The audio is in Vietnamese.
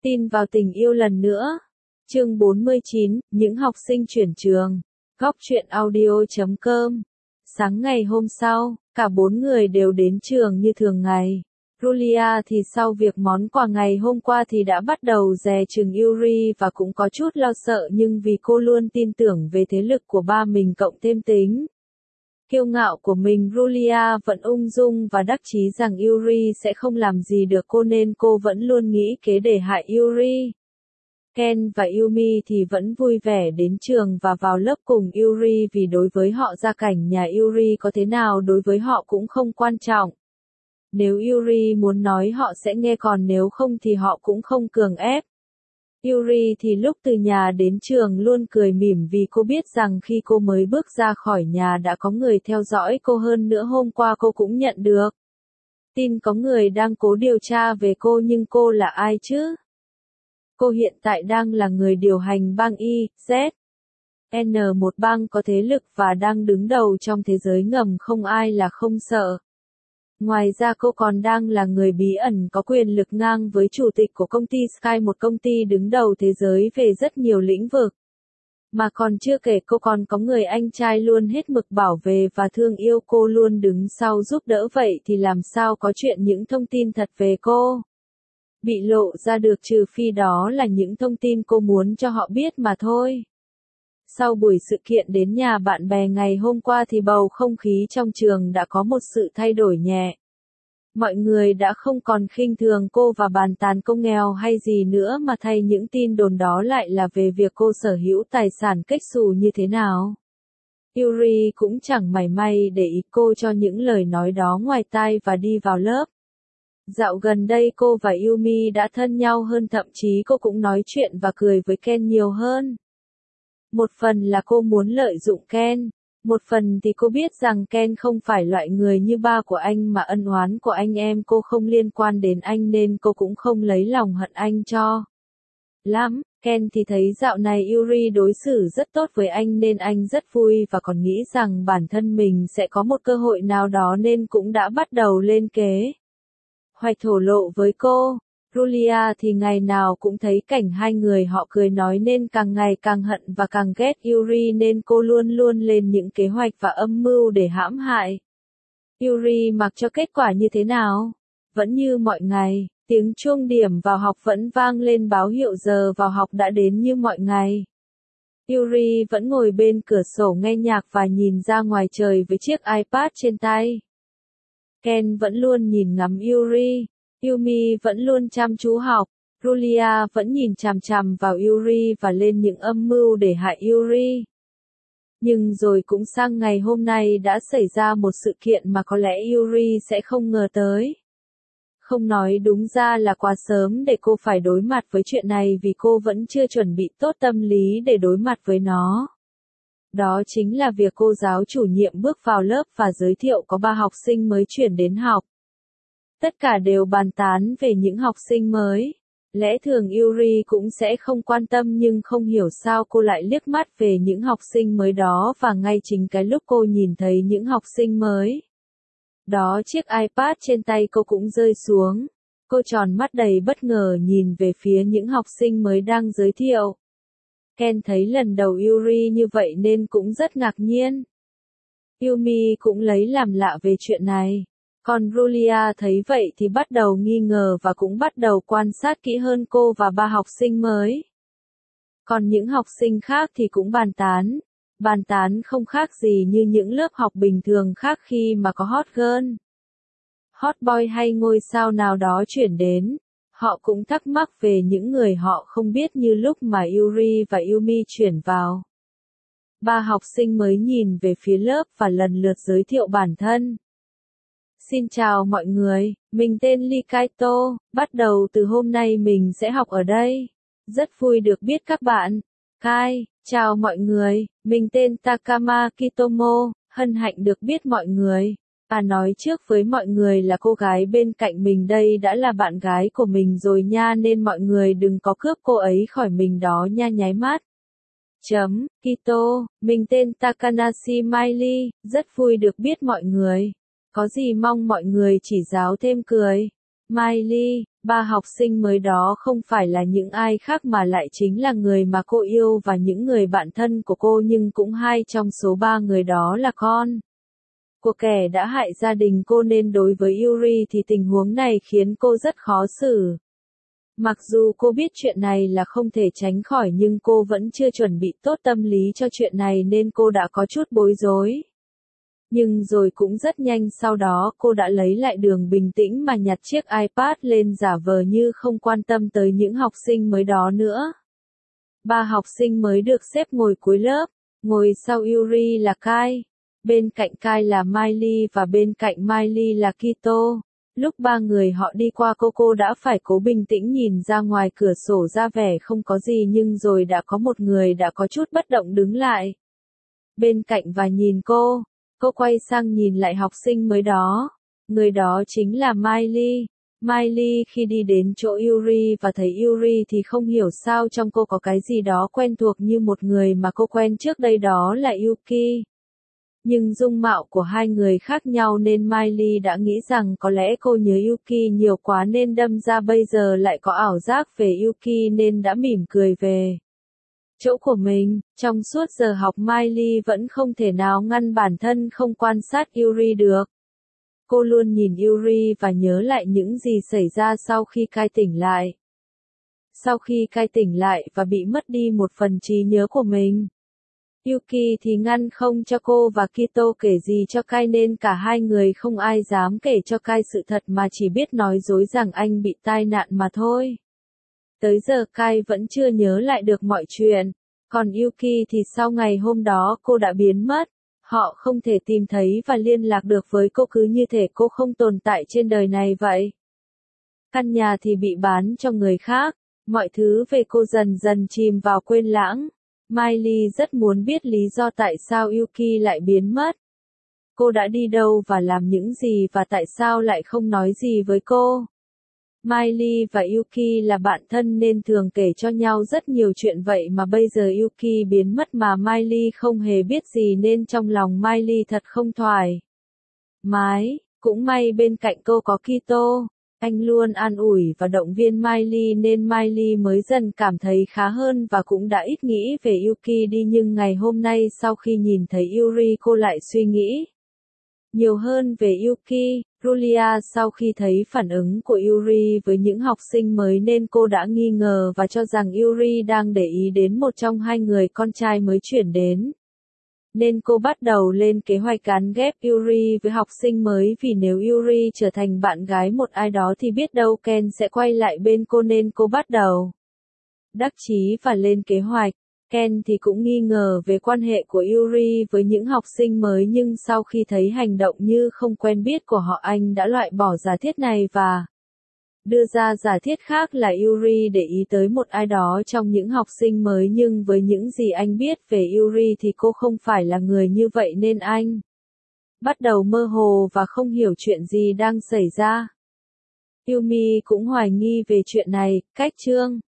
Tin vào tình yêu lần nữa. Chương 49, những học sinh chuyển trường. Góc truyện audio.com. Sáng ngày hôm sau, cả bốn người đều đến trường như thường ngày. Julia thì sau việc món quà ngày hôm qua thì đã bắt đầu dè chừng Yuri và cũng có chút lo sợ, nhưng vì cô luôn tin tưởng về thế lực của ba mình cộng thêm tính kiêu ngạo của mình, Julia vẫn ung dung và đắc chí rằng Yuri sẽ không làm gì được cô, nên cô vẫn luôn nghĩ kế để hại Yuri. Ken và Yumi thì vẫn vui vẻ đến trường và vào lớp cùng Yuri, vì đối với họ gia cảnh nhà Yuri có thế nào đối với họ cũng không quan trọng. Nếu Yuri muốn nói họ sẽ nghe, còn nếu không thì họ cũng không cường ép. Yuri thì lúc từ nhà đến trường luôn cười mỉm, vì cô biết rằng khi cô mới bước ra khỏi nhà đã có người theo dõi cô, hơn nữa hôm qua cô cũng nhận được tin có người đang cố điều tra về cô, nhưng cô là ai chứ? Cô hiện tại đang là người điều hành bang IZ, một bang có thế lực và đang đứng đầu trong thế giới ngầm, không ai là không sợ. Ngoài ra cô còn đang là người bí ẩn có quyền lực ngang với chủ tịch của công ty Sky, một công ty đứng đầu thế giới về rất nhiều lĩnh vực. Mà còn chưa kể cô còn có người anh trai luôn hết mực bảo vệ và thương yêu cô, luôn đứng sau giúp đỡ, vậy thì làm sao có chuyện những thông tin thật về cô bị lộ ra được, trừ phi đó là những thông tin cô muốn cho họ biết mà thôi. Sau buổi sự kiện đến nhà bạn bè ngày hôm qua thì bầu không khí trong trường đã có một sự thay đổi nhẹ. Mọi người đã không còn khinh thường cô và bàn tán cô nghèo hay gì nữa, mà thay những tin đồn đó lại là về việc cô sở hữu tài sản kết xù như thế nào. Yuri cũng chẳng mảy may để ý cô cho những lời nói đó ngoài tai và đi vào lớp. Dạo gần đây cô và Yumi đã thân nhau hơn, thậm chí cô cũng nói chuyện và cười với Ken nhiều hơn. Một phần là cô muốn lợi dụng Ken, một phần thì cô biết rằng Ken không phải loại người như ba của anh, mà ân oán của anh em cô không liên quan đến anh, nên cô cũng không lấy lòng hận anh cho lắm. Ken thì thấy dạo này Yuri đối xử rất tốt với anh nên anh rất vui và còn nghĩ rằng bản thân mình sẽ có một cơ hội nào đó, nên cũng đã bắt đầu lên kế hoạch thổ lộ với cô. Julia thì ngày nào cũng thấy cảnh hai người họ cười nói nên càng ngày càng hận và càng ghét Yuri, nên cô luôn luôn lên những kế hoạch và âm mưu để hãm hại Yuri. Mặc cho kết quả như thế nào, vẫn như mọi ngày, tiếng chuông điểm vào học vẫn vang lên báo hiệu giờ vào học đã đến như mọi ngày. Yuri vẫn ngồi bên cửa sổ nghe nhạc và nhìn ra ngoài trời với chiếc iPad trên tay. Ken vẫn luôn nhìn ngắm Yuri. Yumi vẫn luôn chăm chú học. Julia vẫn nhìn chằm chằm vào Yuri và lên những âm mưu để hại Yuri. Nhưng rồi cũng sang ngày hôm nay đã xảy ra một sự kiện mà có lẽ Yuri sẽ không ngờ tới. Không, nói đúng ra là quá sớm để cô phải đối mặt với chuyện này, vì cô vẫn chưa chuẩn bị tốt tâm lý để đối mặt với nó. Đó chính là việc cô giáo chủ nhiệm bước vào lớp và giới thiệu có 3 học sinh mới chuyển đến học. Tất cả đều bàn tán về những học sinh mới. Lẽ thường Yuri cũng sẽ không quan tâm, nhưng không hiểu sao cô lại liếc mắt về những học sinh mới đó, và ngay chính cái lúc cô nhìn thấy những học sinh mới đó, chiếc iPad trên tay cô cũng rơi xuống. Cô tròn mắt đầy bất ngờ nhìn về phía những học sinh mới đang giới thiệu. Ken thấy lần đầu Yuri như vậy nên cũng rất ngạc nhiên. Yumi cũng lấy làm lạ về chuyện này. Còn Julia thấy vậy thì bắt đầu nghi ngờ và cũng bắt đầu quan sát kỹ hơn cô và 3 học sinh mới. Còn những học sinh khác thì cũng bàn tán không khác gì như những lớp học bình thường khác khi mà có hot girl, hot boy hay ngôi sao nào đó chuyển đến. Họ cũng thắc mắc về những người họ không biết, như lúc mà Yuri và Yumi chuyển vào. 3 học sinh mới nhìn về phía lớp và lần lượt giới thiệu bản thân. Xin chào mọi người, mình tên Lee Kaito, bắt đầu từ hôm nay mình sẽ học ở đây. Rất vui được biết các bạn. Kai, chào mọi người, mình tên Takama Kitomo, hân hạnh được biết mọi người. Nói trước với mọi người là cô gái bên cạnh mình đây đã là bạn gái của mình rồi nha, nên mọi người đừng có cướp cô ấy khỏi mình đó nha, nháy mắt. Kito, mình tên Takanashi Miley, rất vui được biết mọi người. Có gì mong mọi người chỉ giáo thêm cười. Miley, ba học sinh mới đó không phải là những ai khác mà lại chính là người mà cô yêu và những người bạn thân của cô, nhưng cũng hai trong số ba người đó là con của kẻ đã hại gia đình cô, nên đối với Yuri thì tình huống này khiến cô rất khó xử. Mặc dù cô biết chuyện này là không thể tránh khỏi nhưng cô vẫn chưa chuẩn bị tốt tâm lý cho chuyện này nên cô đã có chút bối rối. Nhưng rồi cũng rất nhanh sau đó cô đã lấy lại đường bình tĩnh mà nhặt chiếc iPad lên giả vờ như không quan tâm tới những học sinh mới đó nữa. Ba học sinh mới được xếp ngồi cuối lớp, ngồi sau Yuri là Kai, bên cạnh Kai là Miley và bên cạnh Miley là Kito. Lúc ba người họ đi qua cô đã phải cố bình tĩnh nhìn ra ngoài cửa sổ ra vẻ không có gì, nhưng rồi đã có một người đã có chút bất động đứng lại bên cạnh và nhìn cô. Cô quay sang nhìn lại học sinh mới đó. Người đó chính là Miley. Miley khi đi đến chỗ Yuri và thấy Yuri thì không hiểu sao trong cô có cái gì đó quen thuộc như một người mà cô quen trước đây, đó là Yuki. Nhưng dung mạo của hai người khác nhau nên Miley đã nghĩ rằng có lẽ cô nhớ Yuki nhiều quá nên đâm ra bây giờ lại có ảo giác về Yuki nên đã mỉm cười về chỗ của mình. Trong suốt giờ học Miley vẫn không thể nào ngăn bản thân không quan sát Yuri được. Cô luôn nhìn Yuri và nhớ lại những gì xảy ra sau khi Kai tỉnh lại. Sau khi Kai tỉnh lại và bị mất đi một phần trí nhớ của mình, Yuki thì ngăn không cho cô và Kito kể gì cho Kai nên cả hai người không ai dám kể cho Kai sự thật mà chỉ biết nói dối rằng anh bị tai nạn mà thôi. Tới giờ Kai vẫn chưa nhớ lại được mọi chuyện. Còn Yuki thì sau ngày hôm đó cô đã biến mất. Họ không thể tìm thấy và liên lạc được với cô, cứ như thể cô không tồn tại trên đời này vậy. Căn nhà thì bị bán cho người khác. Mọi thứ về cô dần dần chìm vào quên lãng. Miley rất muốn biết lý do tại sao Yuki lại biến mất. Cô đã đi đâu và làm những gì và tại sao lại không nói gì với cô. Miley và Yuki là bạn thân nên thường kể cho nhau rất nhiều chuyện, vậy mà bây giờ Yuki biến mất mà Miley không hề biết gì nên trong lòng Miley thật không thoải mái. Cũng may bên cạnh cô có Kito. Anh luôn an ủi và động viên Miley nên Miley mới dần cảm thấy khá hơn và cũng đã ít nghĩ về Yuki đi, nhưng ngày hôm nay sau khi nhìn thấy Yuri cô lại suy nghĩ nhiều hơn về Yuki. Julia sau khi thấy phản ứng của Yuri với những học sinh mới nên cô đã nghi ngờ và cho rằng Yuri đang để ý đến một trong hai người con trai mới chuyển đến. Nên cô bắt đầu lên kế hoạch gán ghép Yuri với học sinh mới, vì nếu Yuri trở thành bạn gái một ai đó thì biết đâu Ken sẽ quay lại bên cô, nên cô bắt đầu đắc chí và lên kế hoạch. Ken thì cũng nghi ngờ về quan hệ của Yuri với những học sinh mới, nhưng sau khi thấy hành động như không quen biết của họ, anh đã loại bỏ giả thiết này và đưa ra giả thiết khác là Yuri để ý tới một ai đó trong những học sinh mới, nhưng với những gì anh biết về Yuri thì cô không phải là người như vậy nên anh bắt đầu mơ hồ và không hiểu chuyện gì đang xảy ra. Yumi cũng hoài nghi về chuyện này. Cách chương